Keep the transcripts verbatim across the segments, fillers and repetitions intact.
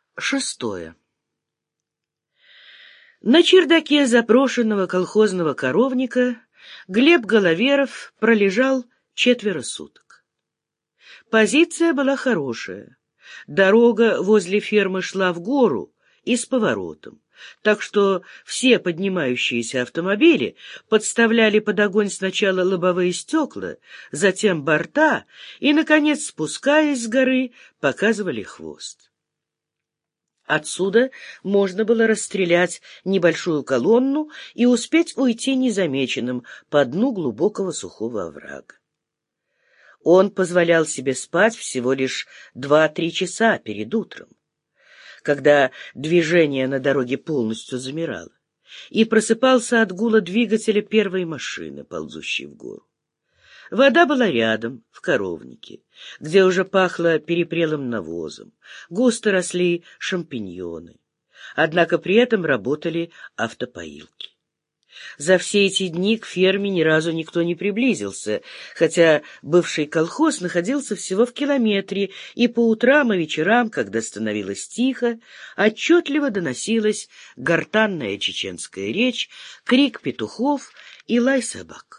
Шестое. На чердаке запрошенного колхозного коровника Глеб Головеров пролежал четверо суток. Позиция была хорошая. Дорога возле фермы шла в гору и с поворотом, так что все поднимающиеся автомобили подставляли под огонь сначала лобовые стекла, затем борта и, наконец, спускаясь с горы, показывали хвост. Отсюда можно было расстрелять небольшую колонну и успеть уйти незамеченным по дну глубокого сухого оврага. Он позволял себе спать всего лишь два-три часа перед утром, когда движение на дороге полностью замирало, и просыпался от гула двигателя первой машины, ползущей в гору. Вода была рядом, в коровнике, где уже пахло перепрелым навозом, густо росли шампиньоны. Однако при этом работали автопоилки. За все эти дни к ферме ни разу никто не приблизился, хотя бывший колхоз находился всего в километре, и по утрам и вечерам, когда становилось тихо, отчетливо доносилась гортанная чеченская речь, крик петухов и лай собак.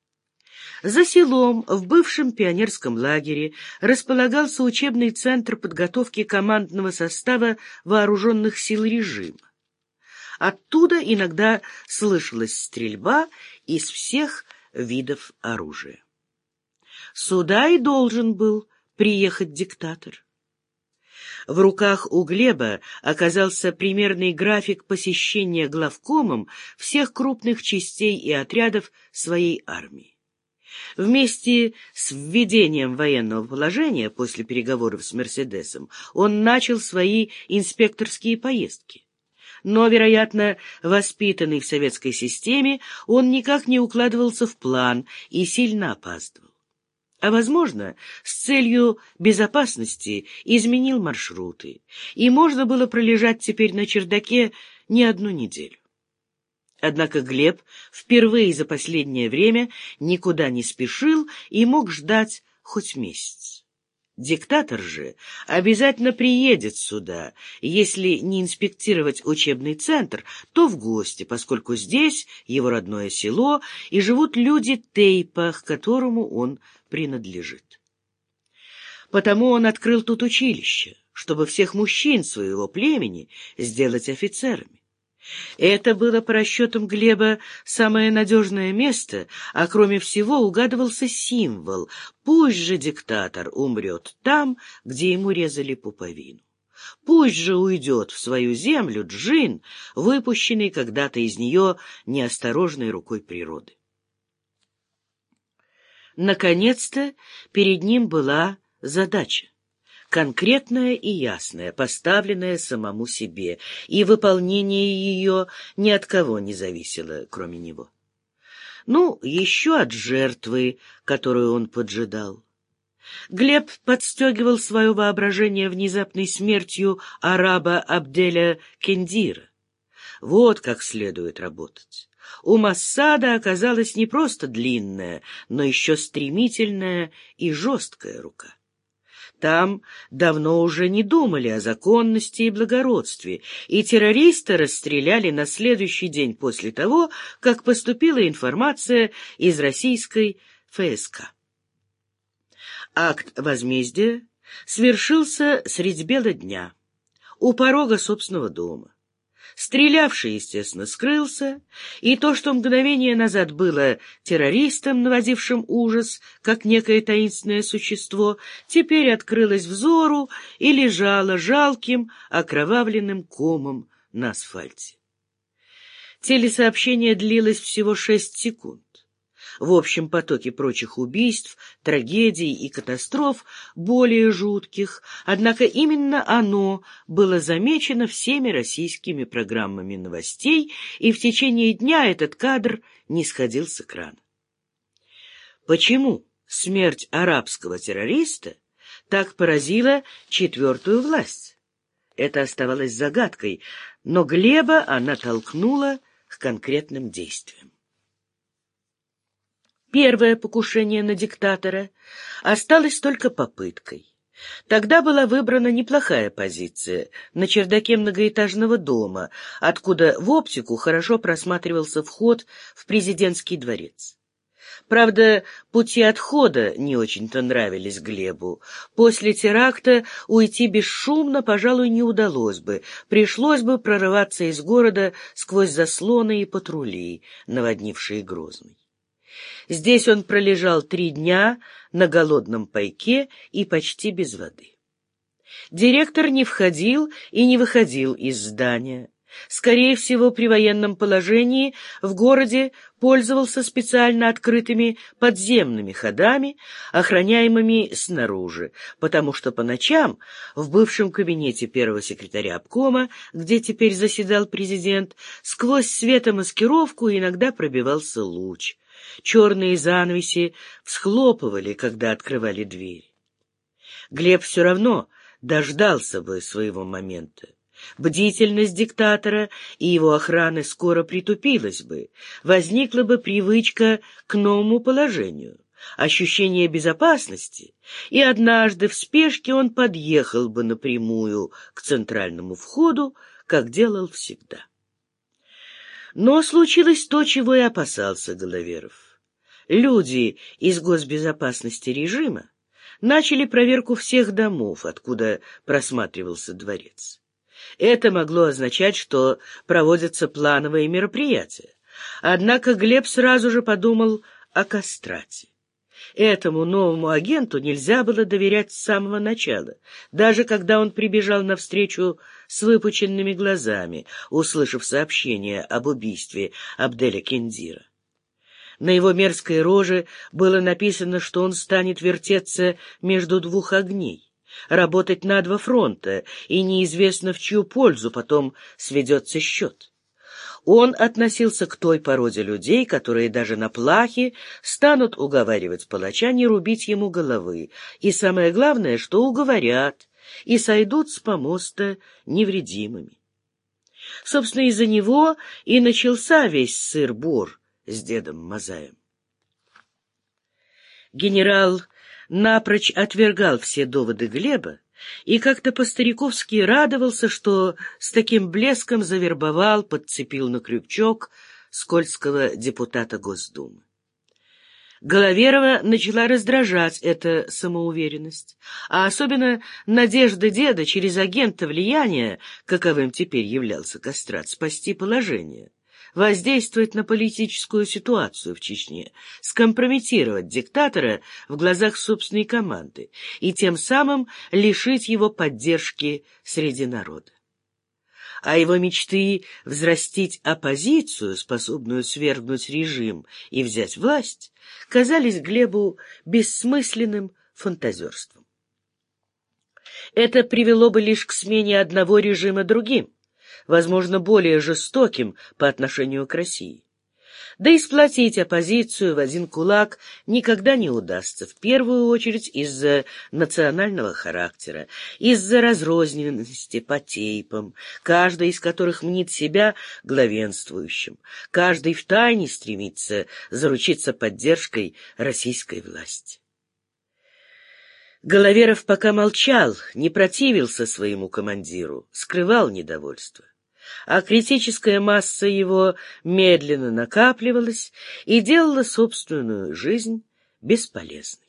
За селом, в бывшем пионерском лагере, располагался учебный центр подготовки командного состава вооруженных сил режима. Оттуда иногда слышалась стрельба из всех видов оружия. Сюда и должен был приехать диктатор. В руках у Глеба оказался примерный график посещения главкомом всех крупных частей и отрядов своей армии. Вместе с введением военного положения после переговоров с Мерседесом он начал свои инспекторские поездки. Но, вероятно, воспитанный в советской системе, он никак не укладывался в план и сильно опаздывал. А, возможно, с целью безопасности изменил маршруты, и можно было пролежать теперь на чердаке не одну неделю. Однако Глеб впервые за последнее время никуда не спешил и мог ждать хоть месяц. Диктатор же обязательно приедет сюда, если не инспектировать учебный центр, то в гости, поскольку здесь его родное село и живут люди Тейпа, к которому он принадлежит. Потому он открыл тут училище, чтобы всех мужчин своего племени сделать офицерами. Это было по расчетам Глеба самое надежное место, а кроме всего угадывался символ: пусть же диктатор умрет там, где ему резали пуповину. Пусть же уйдет в свою землю джин, выпущенный когда-то из нее неосторожной рукой природы. Наконец-то перед ним была задача, конкретная и ясная, поставленная самому себе, и выполнение ее ни от кого не зависело, кроме него. Ну, еще от жертвы, которую он поджидал. Глеб подстегивал свое воображение внезапной смертью араба Абделя Кендира. Вот как следует работать. У Моссада оказалась не просто длинная, но еще стремительная и жесткая рука. Там давно уже не думали о законности и благородстве, и террориста расстреляли на следующий день после того, как поступила информация из российской ФСК. Акт возмездия свершился средь бела дня, у порога собственного дома. Стрелявший, естественно, скрылся, и то, что мгновение назад было террористом, наводившим ужас, как некое таинственное существо, теперь открылось взору и лежало жалким, окровавленным комом на асфальте. Телесообщение длилось всего шесть секунд. В общем потоке прочих убийств, трагедий и катастроф, более жутких, однако именно оно было замечено всеми российскими программами новостей, и в течение дня этот кадр не сходил с экрана. Почему смерть арабского террориста так поразила четвертую власть? Это оставалось загадкой, но Глеба она толкнула к конкретным действиям. Первое покушение на диктатора осталось только попыткой. Тогда была выбрана неплохая позиция на чердаке многоэтажного дома, откуда в оптику хорошо просматривался вход в президентский дворец. Правда, пути отхода не очень-то нравились Глебу. После теракта уйти бесшумно, пожалуй, не удалось бы. Пришлось бы прорываться из города сквозь заслоны и патрули, наводнившие Грозный. Здесь он пролежал три дня на голодном пайке и почти без воды. Директор не входил и не выходил из здания. Скорее всего, при военном положении в городе пользовался специально открытыми подземными ходами, охраняемыми снаружи, потому что по ночам в бывшем кабинете первого секретаря обкома, где теперь заседал президент, сквозь светомаскировку иногда пробивался луч. Черные занавеси всхлопывали, когда открывали дверь. Глеб все равно дождался бы своего момента. Бдительность диктатора и его охраны скоро притупилась бы, возникла бы привычка к новому положению, ощущение безопасности, и однажды в спешке он подъехал бы напрямую к центральному входу, как делал всегда. Но случилось то, чего и опасался Головеров. Люди из госбезопасности режима начали проверку всех домов, откуда просматривался дворец. Это могло означать, что проводятся плановые мероприятия. Однако Глеб сразу же подумал о кастрате. Этому новому агенту нельзя было доверять с самого начала, даже когда он прибежал навстречу с выпученными глазами, услышав сообщение об убийстве Абделя Кендира. На его мерзкой роже было написано, что он станет вертеться между двух огней, работать на два фронта, и неизвестно в чью пользу потом сведется счет. Он относился к той породе людей, которые даже на плахе станут уговаривать палача не рубить ему головы, и самое главное, что уговорят и сойдут с помоста невредимыми. Собственно, из-за него и начался весь сыр-бор с дедом Мазаем. Генерал напрочь отвергал все доводы Глеба и как-то по-стариковски радовался, что с таким блеском завербовал, подцепил на крючок скользкого депутата Госдумы. Головерова начала раздражать эта самоуверенность, а особенно надежда деда через агента влияния, каковым теперь являлся Кастрат, спасти положение, воздействовать на политическую ситуацию в Чечне, скомпрометировать диктатора в глазах собственной команды и тем самым лишить его поддержки среди народа. А его мечты взрастить оппозицию, способную свергнуть режим и взять власть, казались Глебу бессмысленным фантазерством. Это привело бы лишь к смене одного режима другим, возможно, более жестоким по отношению к России. Да и сплотить оппозицию в один кулак никогда не удастся, в первую очередь из-за национального характера, из-за разрозненности по тейпам, каждый из которых мнит себя главенствующим, каждый втайне стремится заручиться поддержкой российской власти. Головеров пока молчал, не противился своему командиру, скрывал недовольство. А критическая масса его медленно накапливалась и делала собственную жизнь бесполезной.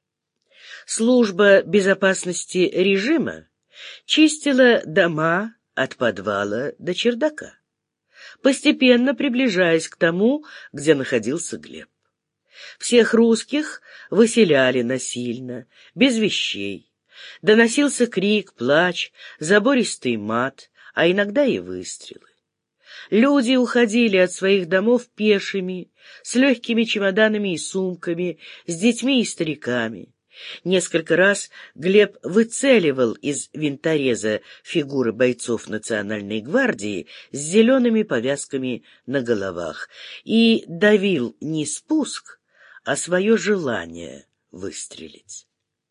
Служба безопасности режима чистила дома от подвала до чердака, постепенно приближаясь к тому, где находился Глеб. Всех русских выселяли насильно, без вещей. Доносился крик, плач, забористый мат, а иногда и выстрелы. Люди уходили от своих домов пешими, с легкими чемоданами и сумками, с детьми и стариками. Несколько раз Глеб выцеливал из винтореза фигуры бойцов Национальной гвардии с зелеными повязками на головах и давил не спуск, а свое желание выстрелить.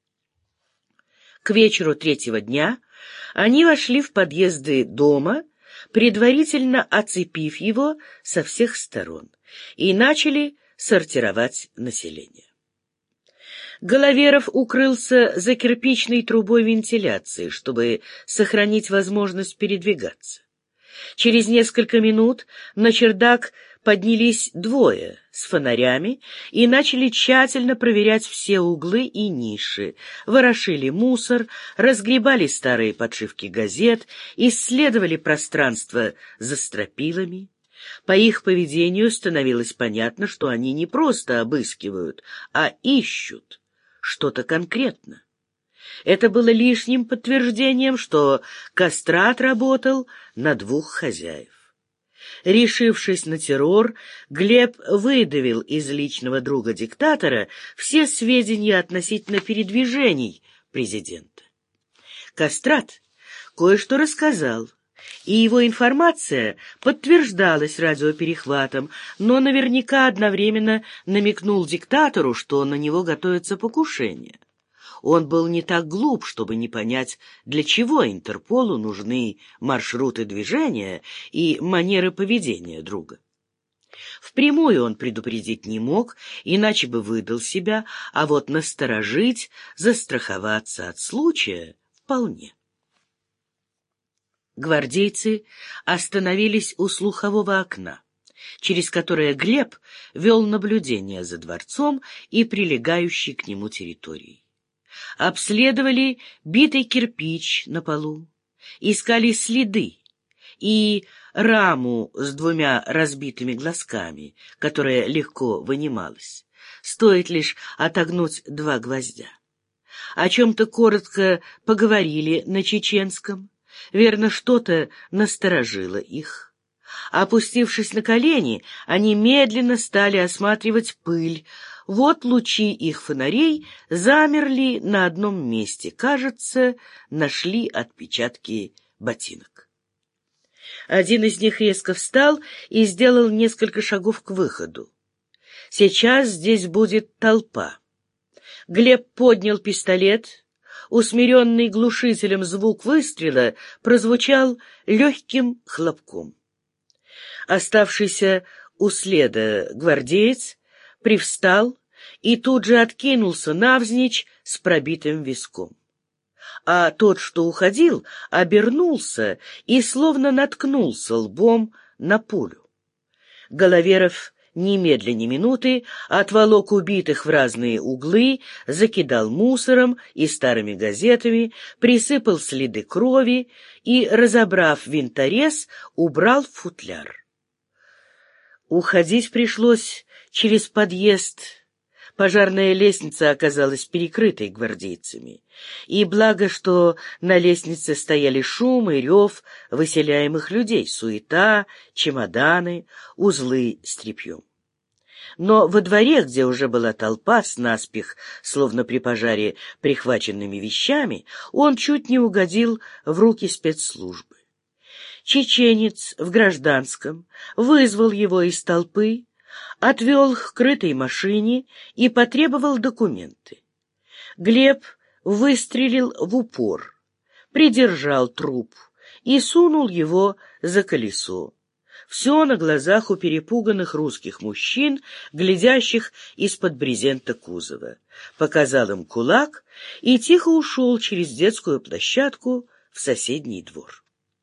К вечеру третьего дня они вошли в подъезды дома, предварительно оцепив его со всех сторон, и начали сортировать население. Головеров укрылся за кирпичной трубой вентиляции, чтобы сохранить возможность передвигаться. Через несколько минут на чердак поднялись двое с фонарями и начали тщательно проверять все углы и ниши, ворошили мусор, разгребали старые подшивки газет, исследовали пространство за стропилами. По их поведению становилось понятно, что они не просто обыскивают, а ищут что-то конкретно. Это было лишним подтверждением, что Кастрат работал на двух хозяев. Решившись на террор, Глеб выдавил из личного друга диктатора все сведения относительно передвижений президента. Кастрат кое-что рассказал, и его информация подтверждалась радиоперехватом, но наверняка одновременно намекнул диктатору, что на него готовится покушение. Он был не так глуп, чтобы не понять, для чего Интерполу нужны маршруты движения и манеры поведения друга. Впрямую он предупредить не мог, иначе бы выдал себя, а вот насторожить, застраховаться от случая вполне. Гвардейцы остановились у слухового окна, через которое Глеб вел наблюдение за дворцом и прилегающей к нему территорией. Обследовали битый кирпич на полу, искали следы и раму с двумя разбитыми глазками, которая легко вынималась. Стоит лишь отогнуть два гвоздя. О чем-то коротко поговорили на чеченском. Верно, что-то насторожило их. Опустившись на колени, они медленно стали осматривать пыль. Вот лучи их фонарей замерли на одном месте. Кажется, нашли отпечатки ботинок. Один из них резко встал и сделал несколько шагов к выходу. Сейчас здесь будет толпа. Глеб поднял пистолет. Усмиренный глушителем звук выстрела прозвучал легким хлопком. Оставшийся у следа гвардеец привстал и тут же откинулся навзничь с пробитым виском. А тот, что уходил, обернулся и словно наткнулся лбом на пулю. Головеров немедля ни минуты отволок убитых в разные углы, закидал мусором и старыми газетами, присыпал следы крови и, разобрав винторез, убрал в футляр. Уходить пришлось через подъезд. Пожарная лестница оказалась перекрытой гвардейцами. И благо, что на лестнице стояли шум и рев выселяемых людей, суета, чемоданы, узлы с тряпьем. Но во дворе, где уже была толпа с наспех, словно при пожаре, прихваченными вещами, он чуть не угодил в руки спецслужбы. Чеченец в гражданском вызвал его из толпы, отвел к крытой машине и потребовал документы. Глеб выстрелил в упор, придержал труп и сунул его за колесо. Все на глазах у перепуганных русских мужчин, глядящих из-под брезента кузова. Показал им кулак и тихо ушел через детскую площадку в соседний двор.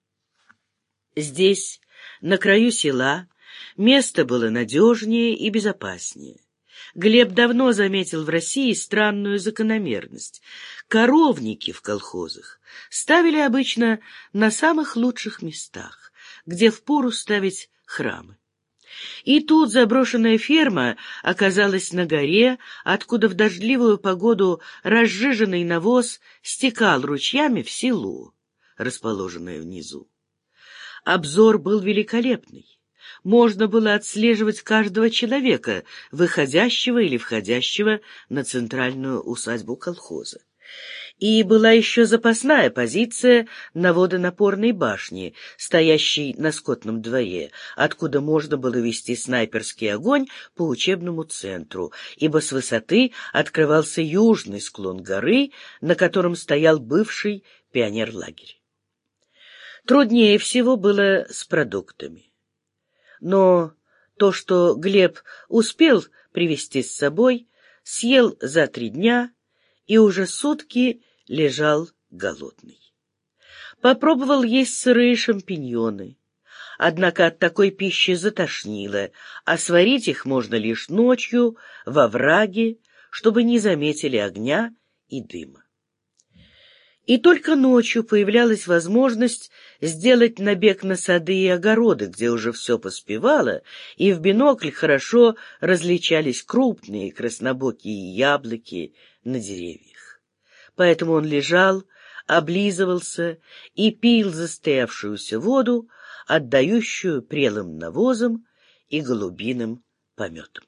Здесь, на краю села, место было надежнее и безопаснее. Глеб давно заметил в России странную закономерность. Коровники в колхозах ставили обычно на самых лучших местах, где впору ставить храмы. И тут заброшенная ферма оказалась на горе, откуда в дождливую погоду разжиженный навоз стекал ручьями в село, расположенное внизу. Обзор был великолепный. Можно было отслеживать каждого человека, выходящего или входящего на центральную усадьбу колхоза. И была еще запасная позиция на водонапорной башне, стоящей на скотном дворе, откуда можно было вести снайперский огонь по учебному центру, ибо с высоты открывался южный склон горы, на котором стоял бывший пионерлагерь. Труднее всего было с продуктами. Но то, что Глеб успел привезти с собой, съел за три дня и уже сутки лежал голодный. Попробовал есть сырые шампиньоны, однако от такой пищи затошнило, а сварить их можно лишь ночью во враге, чтобы не заметили огня и дыма. И только ночью появлялась возможность сделать набег на сады и огороды, где уже все поспевало, и в бинокль хорошо различались крупные краснобокие яблоки на деревьях. Поэтому он лежал, облизывался и пил застоявшуюся воду, отдающую прелым навозом и голубиным пометом.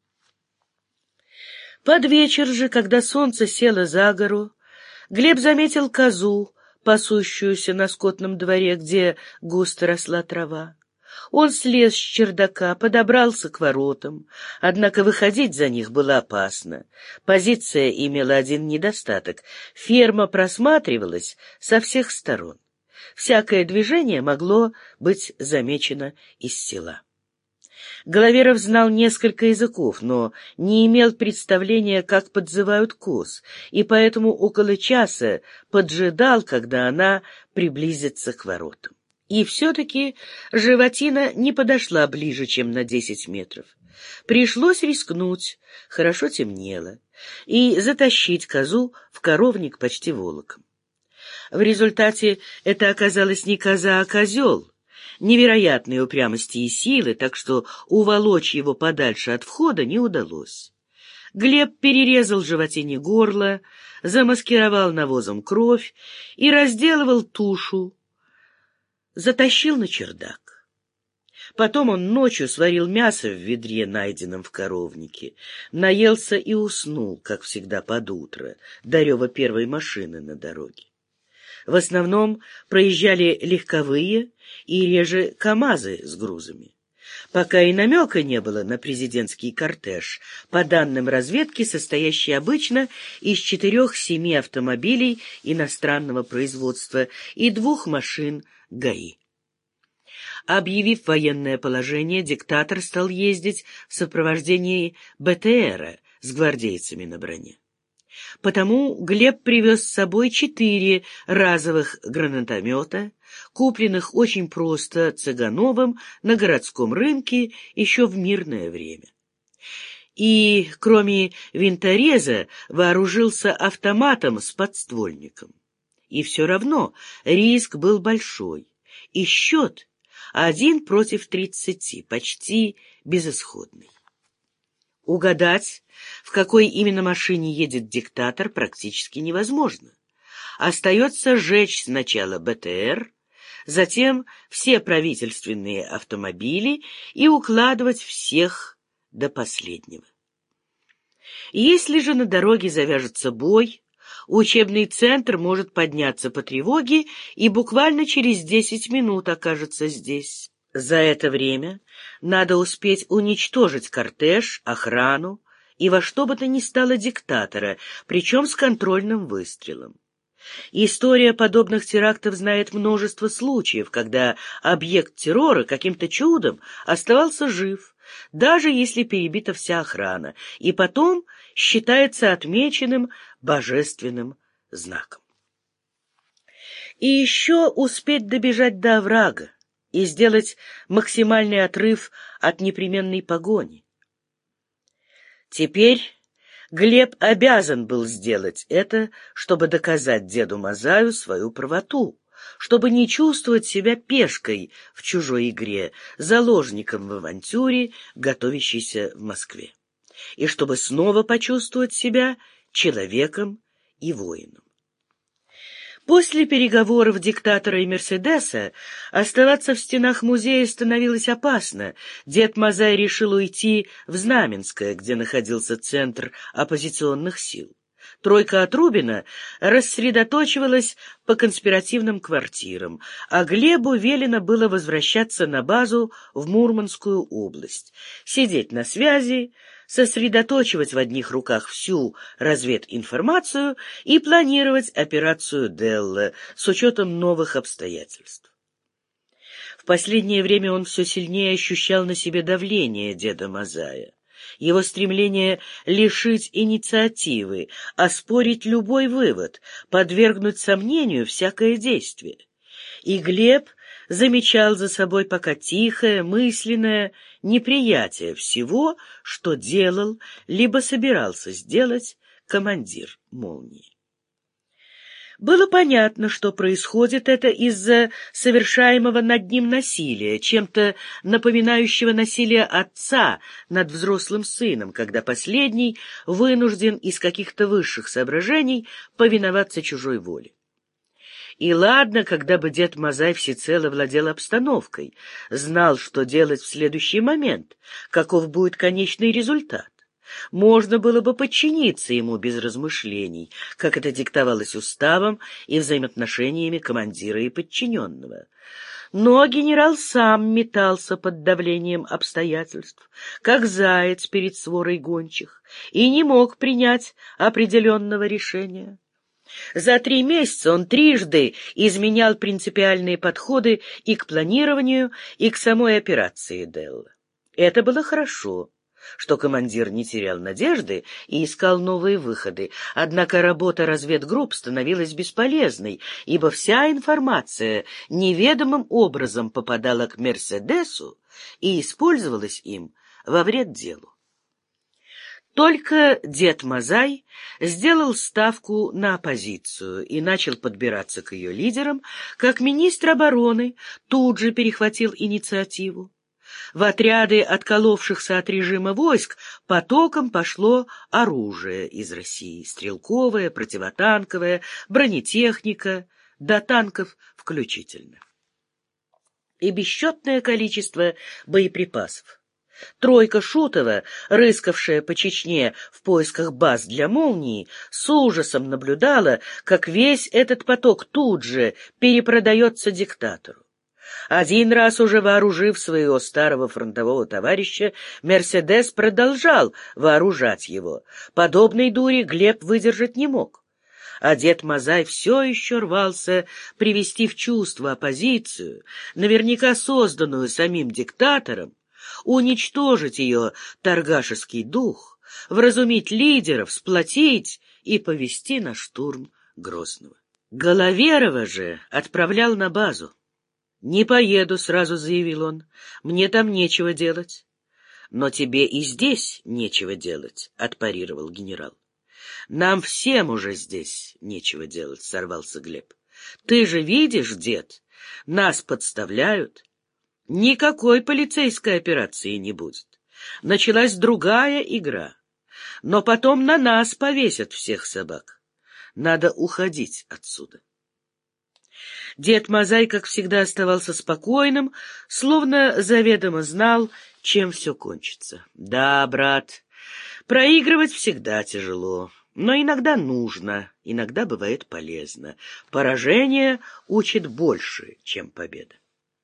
Под вечер же, когда солнце село за гору, Глеб заметил козу, пасущуюся на скотном дворе, где густо росла трава. Он слез с чердака, подобрался к воротам, однако выходить за них было опасно. Позиция имела один недостаток — ферма просматривалась со всех сторон. Всякое движение могло быть замечено из села. Головеров знал несколько языков, но не имел представления, как подзывают коз, и поэтому около часа поджидал, когда она приблизится к воротам. И все-таки животина не подошла ближе, чем на десять метров. Пришлось рискнуть, хорошо темнело, и затащить козу в коровник почти волоком. В результате это оказалась не коза, а козел, невероятной упрямости и силы, так что уволочь его подальше от входа не удалось. Глеб перерезал животине горло, замаскировал навозом кровь и разделывал тушу, затащил на чердак. Потом он ночью сварил мясо в ведре, найденном в коровнике, наелся и уснул, как всегда, под утро, до рева первой машины на дороге. В основном проезжали легковые и реже КАМАЗы с грузами. Пока и намека не было на президентский кортеж, по данным разведки, состоящий обычно из четырех-семи автомобилей иностранного производства и двух машин ГАИ. Объявив военное положение, диктатор стал ездить в сопровождении БТРа с гвардейцами на броне. Потому Глеб привез с собой четыре разовых гранатомета, купленных очень просто Цыгановым на городском рынке еще в мирное время. И, кроме винтореза, вооружился автоматом с подствольником. И все равно риск был большой, и счет один против тридцати, почти безысходный. Угадать, в какой именно машине едет диктатор, практически невозможно. Остается сжечь сначала БТР, затем все правительственные автомобили и укладывать всех до последнего. Если же на дороге завяжется бой, учебный центр может подняться по тревоге и буквально через десять минут окажется здесь. За это время надо успеть уничтожить кортеж, охрану и во что бы то ни стало диктатора, причем с контрольным выстрелом. История подобных терактов знает множество случаев, когда объект террора каким-то чудом оставался жив, даже если перебита вся охрана, и потом считается отмеченным божественным знаком. И еще успеть добежать до оврага и сделать максимальный отрыв от непременной погони. Теперь Глеб обязан был сделать это, чтобы доказать деду Мазаю свою правоту, чтобы не чувствовать себя пешкой в чужой игре, заложником в авантюре, готовящейся в Москве, и чтобы снова почувствовать себя человеком и воином. После переговоров диктатора и Мерседеса оставаться в стенах музея становилось опасно. Дед Мазай решил уйти в Знаменское, где находился центр оппозиционных сил. Тройка Отрубина рассредоточивалась по конспиративным квартирам, а Глебу велено было возвращаться на базу в Мурманскую область, сидеть на связи, сосредоточивать в одних руках всю развединформацию и планировать операцию Делла с учетом новых обстоятельств. В последнее время он все сильнее ощущал на себе давление деда Мазая. его стремление лишить инициативы, оспорить любой вывод, подвергнуть сомнению всякое действие. И Глеб замечал за собой пока тихое, мысленное неприятие всего, что делал, либо собирался сделать командир «Молнии». Было понятно, что происходит это из-за совершаемого над ним насилия, чем-то напоминающего насилие отца над взрослым сыном, когда последний вынужден из каких-то высших соображений повиноваться чужой воле. И ладно, когда бы дед Мазай всецело владел обстановкой, знал, что делать в следующий момент, каков будет конечный результат. Можно было бы подчиниться ему без размышлений, как это диктовалось уставом и взаимоотношениями командира и подчиненного. Но генерал сам метался под давлением обстоятельств, как заяц перед сворой гончих, и не мог принять определенного решения. За три месяца он трижды изменял принципиальные подходы и к планированию, и к самой операции Делла. Это было хорошо, что командир не терял надежды и искал новые выходы, однако работа разведгрупп становилась бесполезной, ибо вся информация неведомым образом попадала к «Мерседесу» и использовалась им во вред делу. Только дед Мазай сделал ставку на оппозицию и начал подбираться к ее лидерам, как министр обороны тут же перехватил инициативу. В отряды отколовшихся от режима войск потоком пошло оружие из России: стрелковое, противотанковое, бронетехника, до танков включительно. И бесчетное количество боеприпасов. Тройка Шутова, рыскавшая по Чечне в поисках баз для «Молнии», с ужасом наблюдала, как весь этот поток тут же перепродается диктатору. Один раз уже вооружив своего старого фронтового товарища, «Мерседес» продолжал вооружать его. Подобной дури Глеб выдержать не мог. А дед Мазай все еще рвался привести в чувство оппозицию, наверняка созданную самим диктатором, уничтожить ее торгашеский дух, вразумить лидеров, сплотить и повести на штурм Грозного. Головерова же отправлял на базу. «Не поеду», — сразу заявил он, — «мне там нечего делать». «Но тебе и здесь нечего делать», — отпарировал генерал. «Нам всем уже здесь нечего делать», — сорвался Глеб. «Ты же видишь, дед, нас подставляют. Никакой полицейской операции не будет. Началась другая игра. Но потом на нас повесят всех собак. Надо уходить отсюда». Дед Мазай, как всегда, оставался спокойным, словно заведомо знал, чем все кончится. «Да, брат, проигрывать всегда тяжело, но иногда нужно, иногда бывает полезно. Поражение учит больше, чем победа».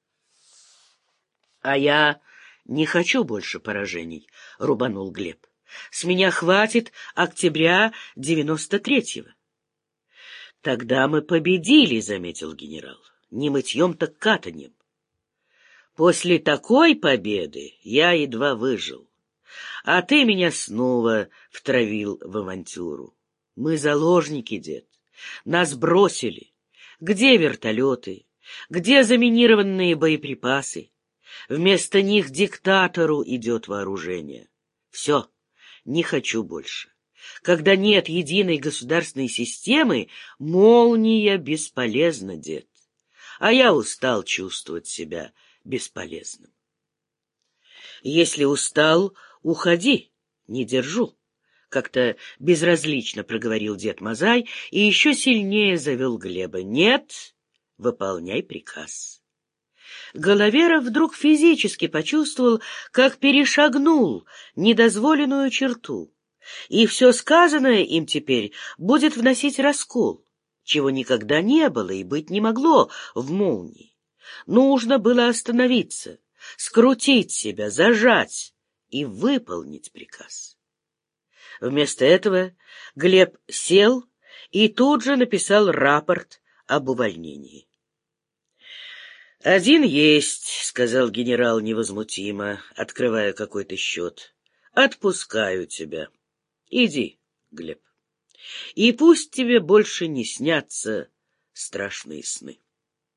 «А я не хочу больше поражений», — рубанул Глеб. «С меня хватит октября девяносто третьего». «Тогда мы победили», — заметил генерал. «Не мытьем, так катанем». «После такой победы я едва выжил. А ты меня снова втравил в авантюру. Мы заложники, дед. Нас бросили. Где вертолеты? Где заминированные боеприпасы? Вместо них диктатору идет вооружение. Все, не хочу больше. Когда нет единой государственной системы, «Молния» бесполезна, дед. А я устал чувствовать себя бесполезным. Если устал, уходи, не держу. Как-то безразлично проговорил дед Мазай и еще сильнее завел Глеба. Нет, выполняй приказ. Головеров вдруг физически почувствовал, как перешагнул недозволенную черту. И все сказанное им теперь будет вносить раскол, чего никогда не было и быть не могло в «Молнии». Нужно было остановиться, скрутить себя, зажать и выполнить приказ. Вместо этого Глеб сел и тут же написал рапорт об увольнении. «Один есть», — сказал генерал невозмутимо, открывая какой-то счет. Отпускаю тебя. Иди, Глеб. И пусть тебе больше не снятся страшные сны.